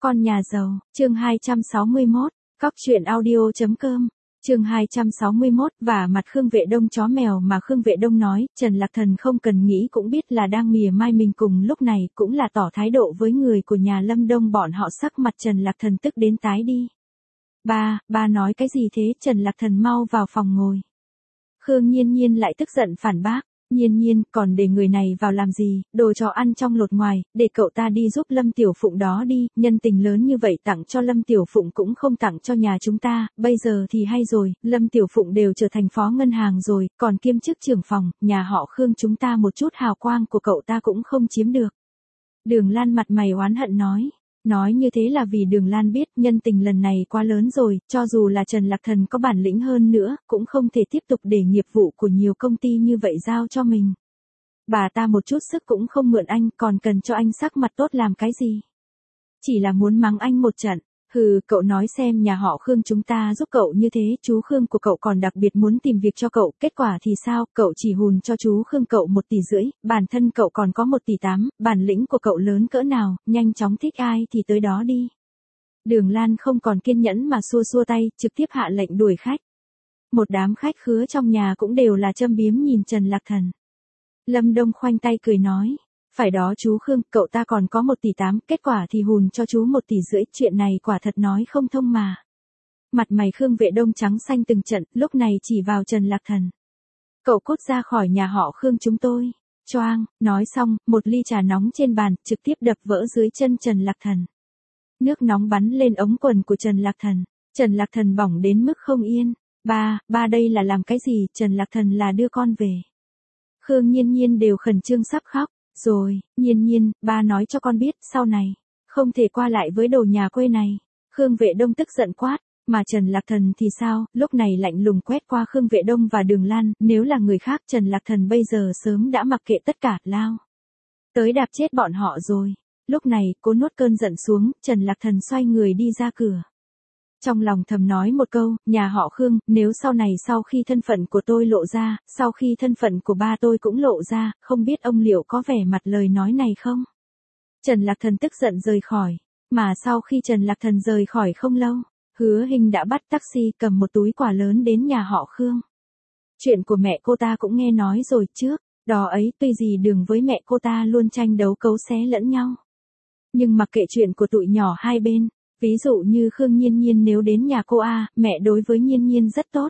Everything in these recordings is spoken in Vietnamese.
Con nhà giàu, chương 261, cóc truyện audio.com, chương 261, và mặt Khương Vệ Đông chó mèo mà Khương Vệ Đông nói, Trần Lạc Thần không cần nghĩ cũng biết là đang mỉa mai mình cùng lúc này cũng là tỏ thái độ với người của nhà Lâm Đông bọn họ sắc mặt Trần Lạc Thần tức đến tái đi. Ba nói cái gì thế? Trần Lạc Thần mau vào phòng ngồi. Khương Nhiên Nhiên lại tức giận phản bác. Nhiên, còn để người này vào làm gì, đồ chó ăn trong lột ngoài, để cậu ta đi giúp Lâm Tiểu Phụng đó đi, nhân tình lớn như vậy tặng cho Lâm Tiểu Phụng cũng không tặng cho nhà chúng ta, bây giờ thì hay rồi, Lâm Tiểu Phụng đều trở thành phó ngân hàng rồi, còn kiêm chức trưởng phòng, nhà họ Khương chúng ta một chút hào quang của cậu ta cũng không chiếm được. Đường Lan mặt mày oán hận nói như thế là vì Đường Lan biết nhân tình lần này quá lớn rồi, cho dù là Trần Lạc Thần có bản lĩnh hơn nữa, cũng không thể tiếp tục để nghiệp vụ của nhiều công ty như vậy giao cho mình. Bà ta một chút sức cũng không mượn anh, còn cần cho anh sắc mặt tốt làm cái gì? Chỉ là muốn mắng anh một trận. Hừ, cậu nói xem nhà họ Khương chúng ta giúp cậu như thế, chú Khương của cậu còn đặc biệt muốn tìm việc cho cậu, kết quả thì sao, cậu chỉ hùn cho chú Khương cậu 1,5 tỷ, bản thân cậu còn có 1,8 tỷ, bản lĩnh của cậu lớn cỡ nào, nhanh chóng thích ai thì tới đó đi. Đường Lan không còn kiên nhẫn mà xua tay, trực tiếp hạ lệnh đuổi khách. Một đám khách khứa trong nhà cũng đều là châm biếm nhìn Trần Lạc Thần. Lâm Đông khoanh tay cười nói. Phải đó chú Khương, cậu ta còn có 1,8 tỷ, kết quả thì hùn cho chú 1,5 tỷ, chuyện này quả thật nói không thông mà. Mặt mày Khương Vệ Đông trắng xanh từng trận, lúc này chỉ vào Trần Lạc Thần. Cậu cút ra khỏi nhà họ Khương chúng tôi. Choang, nói xong, một ly trà nóng trên bàn, trực tiếp đập vỡ dưới chân Trần Lạc Thần. Nước nóng bắn lên ống quần của Trần Lạc Thần. Trần Lạc Thần bỏng đến mức không yên. Ba đây là làm cái gì? Trần Lạc Thần là đưa con về. Khương Nhiên đều khẩn trương sắp khóc. Rồi, Nhiên, ba nói cho con biết, sau này, không thể qua lại với đồ nhà quê này. Khương Vệ Đông tức giận quát, mà Trần Lạc Thần thì sao, lúc này lạnh lùng quét qua Khương Vệ Đông và Đường Lan, nếu là người khác Trần Lạc Thần bây giờ sớm đã mặc kệ tất cả, lao tới đạp chết bọn họ rồi. Lúc này, cố nuốt cơn giận xuống, Trần Lạc Thần xoay người đi ra cửa. Trong lòng thầm nói một câu, nhà họ Khương, nếu sau khi thân phận của tôi lộ ra, sau khi thân phận của ba tôi cũng lộ ra, không biết ông liệu có vẻ mặt lời nói này không? Trần Lạc Thần tức giận rời khỏi, mà sau khi Trần Lạc Thần rời khỏi không lâu, Hứa Hinh đã bắt taxi cầm một túi quà lớn đến nhà họ Khương. Chuyện của mẹ cô ta cũng nghe nói rồi trước, đó ấy tuy gì Đường với mẹ cô ta luôn tranh đấu cấu xé lẫn nhau. Nhưng mặc kệ chuyện của tụi nhỏ hai bên. Ví dụ như Khương Nhiên nếu đến nhà cô mẹ đối với Nhiên rất tốt.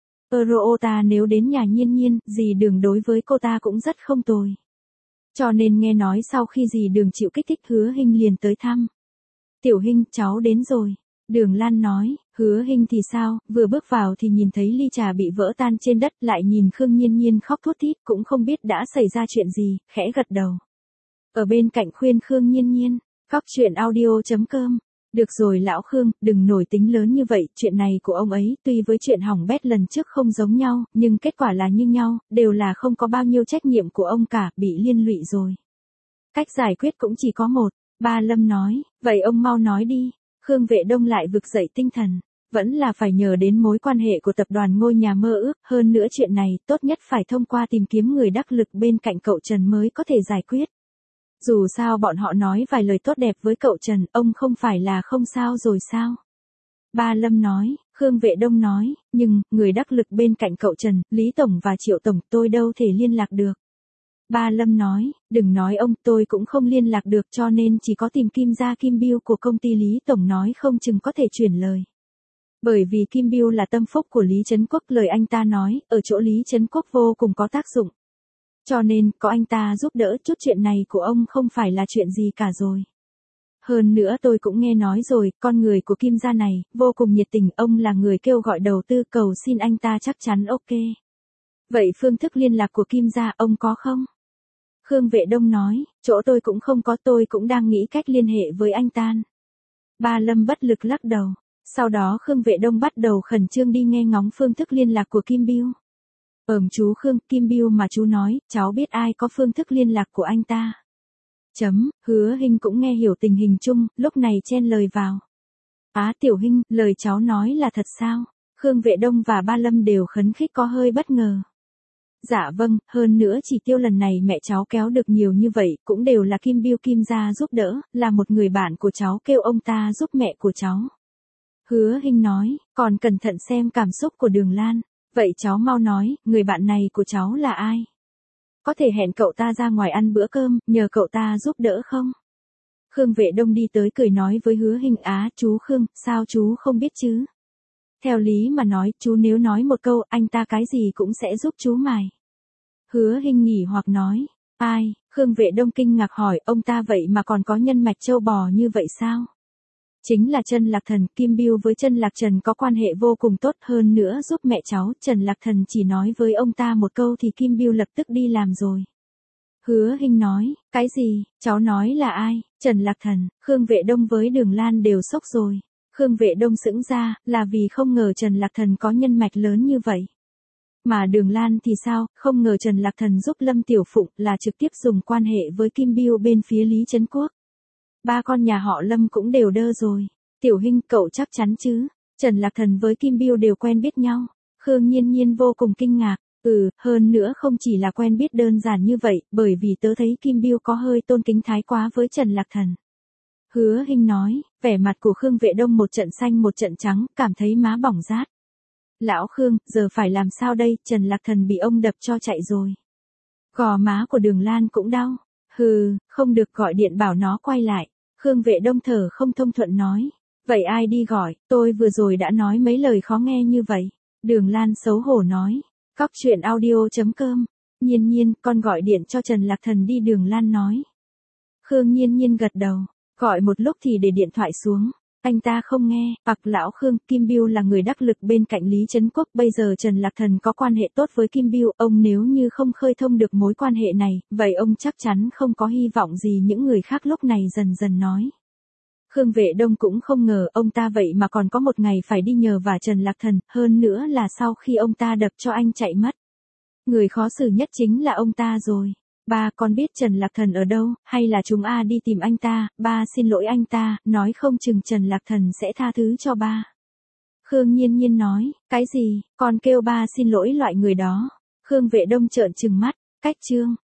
Eurota nếu đến nhà Nhiên, dì Đường đối với cô ta cũng rất không tồi. Cho nên nghe nói sau khi dì Đường chịu kích thích Hứa Hinh liền tới thăm. Tiểu Hinh, cháu đến rồi. Đường Lan nói, Hứa Hinh thì sao, vừa bước vào thì nhìn thấy ly trà bị vỡ tan trên đất, lại nhìn Khương Nhiên khóc thút thít, cũng không biết đã xảy ra chuyện gì, khẽ gật đầu. Ở bên cạnh khuyên Khương Nhiên, cóc truyện audio.com. Được rồi lão Khương, đừng nổi tính lớn như vậy, chuyện này của ông ấy, tuy với chuyện hỏng bét lần trước không giống nhau, nhưng kết quả là như nhau, đều là không có bao nhiêu trách nhiệm của ông cả, bị liên lụy rồi. Cách giải quyết cũng chỉ có một, ba Lâm nói, vậy ông mau nói đi. Khương Vệ Đông lại vực dậy tinh thần, vẫn là phải nhờ đến mối quan hệ của tập đoàn ngôi nhà mơ ước, hơn nữa chuyện này, tốt nhất phải thông qua tìm kiếm người đắc lực bên cạnh cậu Trần mới có thể giải quyết. Dù sao bọn họ nói vài lời tốt đẹp với cậu Trần, ông không phải là không sao rồi sao? Ba Lâm nói, Khương Vệ Đông nói, nhưng, người đắc lực bên cạnh cậu Trần, Lý Tổng và Triệu Tổng, tôi đâu thể liên lạc được. Ba Lâm nói, đừng nói ông, tôi cũng không liên lạc được cho nên chỉ có tìm Kim Gia Kim Biêu của công ty Lý Tổng nói không chừng có thể chuyển lời. Bởi vì Kim Biêu là tâm phúc của Lý Trấn Quốc, lời anh ta nói, ở chỗ Lý Trấn Quốc vô cùng có tác dụng. Cho nên, có anh ta giúp đỡ chút chuyện này của ông không phải là chuyện gì cả rồi. Hơn nữa tôi cũng nghe nói rồi, con người của Kim gia này, vô cùng nhiệt tình, ông là người kêu gọi đầu tư, cầu xin anh ta chắc chắn ok. Vậy phương thức liên lạc của Kim gia ông có không? Khương Vệ Đông nói, chỗ tôi cũng không có, tôi cũng đang nghĩ cách liên hệ với anh ta. Ba Lâm bất lực lắc đầu. Sau đó Khương Vệ Đông bắt đầu khẩn trương đi nghe ngóng phương thức liên lạc của Kim Biêu. Chú Khương, Kim Biêu mà chú nói, cháu biết ai có phương thức liên lạc của anh ta. Hứa Hinh cũng nghe hiểu tình hình chung, lúc này chen lời vào. Tiểu Hinh, lời cháu nói là thật sao? Khương Vệ Đông và Ba Lâm đều khấn khích có hơi bất ngờ. Dạ vâng, hơn nữa chỉ tiêu lần này mẹ cháu kéo được nhiều như vậy cũng đều là Kim Biêu Kim gia giúp đỡ, là một người bạn của cháu kêu ông ta giúp mẹ của cháu. Hứa Hinh nói, còn cẩn thận xem cảm xúc của Đường Lan. Vậy cháu mau nói, người bạn này của cháu là ai? Có thể hẹn cậu ta ra ngoài ăn bữa cơm, nhờ cậu ta giúp đỡ không? Khương Vệ Đông đi tới cười nói với Hứa Hinh, chú Khương, sao chú không biết chứ? Theo lý mà nói, chú nếu nói một câu, anh ta cái gì cũng sẽ giúp chú mài. Hứa Hinh nghỉ hoặc nói, ai? Khương Vệ Đông kinh ngạc hỏi, ông ta vậy mà còn có nhân mạch châu bò như vậy sao? Chính là Trần Lạc Thần, Kim Biêu với Trần Lạc Trần có quan hệ vô cùng tốt, hơn nữa giúp mẹ cháu, Trần Lạc Thần chỉ nói với ông ta một câu thì Kim Biêu lập tức đi làm rồi. Hứa Hinh nói, cái gì, cháu nói là ai? Trần Lạc Thần, Khương Vệ Đông với Đường Lan đều sốc rồi. Khương Vệ Đông sững ra, là vì không ngờ Trần Lạc Thần có nhân mạch lớn như vậy. Mà Đường Lan thì sao, không ngờ Trần Lạc Thần giúp Lâm Tiểu Phụng là trực tiếp dùng quan hệ với Kim Biêu bên phía Lý Trấn Quốc. Ba con nhà họ Lâm cũng đều đơ rồi. Tiểu Hinh, cậu chắc chắn chứ? Trần Lạc Thần với Kim Biêu đều quen biết nhau. Khương Nhiên Nhiên vô cùng kinh ngạc. Hơn nữa không chỉ là quen biết đơn giản như vậy, bởi vì tớ thấy Kim Biêu có hơi tôn kính thái quá với Trần Lạc Thần. Hứa Hinh nói, vẻ mặt của Khương Vệ Đông một trận xanh một trận trắng, cảm thấy má bỏng rát. Lão Khương, giờ phải làm sao đây, Trần Lạc Thần bị ông đập cho chạy rồi. Gò má của Đường Lan cũng đau. Không được, gọi điện bảo nó quay lại. Khương Vệ Đông thở không thông thuận nói. Vậy ai đi gọi, tôi vừa rồi đã nói mấy lời khó nghe như vậy. Đường Lan xấu hổ nói. Cóc truyện audio.com. Nhiên Nhiên, con gọi điện cho Trần Lạc Thần đi, Đường Lan nói. Khương Nhiên Nhiên gật đầu. Gọi một lúc thì để điện thoại xuống. Anh ta không nghe, lão Khương, Kim Biêu là người đắc lực bên cạnh Lý Trấn Quốc, bây giờ Trần Lạc Thần có quan hệ tốt với Kim Biêu, ông nếu như không khơi thông được mối quan hệ này, vậy ông chắc chắn không có hy vọng gì. Những người khác lúc này dần dần nói. Khương Vệ Đông cũng không ngờ ông ta vậy mà còn có một ngày phải đi nhờ vả Trần Lạc Thần, hơn nữa là sau khi ông ta đập cho anh chạy mất. Người khó xử nhất chính là ông ta rồi. Ba, con biết Trần Lạc Thần ở đâu, hay là chúng đi tìm anh ta, ba xin lỗi anh ta, nói không chừng Trần Lạc Thần sẽ tha thứ cho ba. Khương Nhiên Nhiên nói, cái gì, con kêu ba xin lỗi loại người đó. Khương Vệ Đông trợn trừng mắt, cách chương.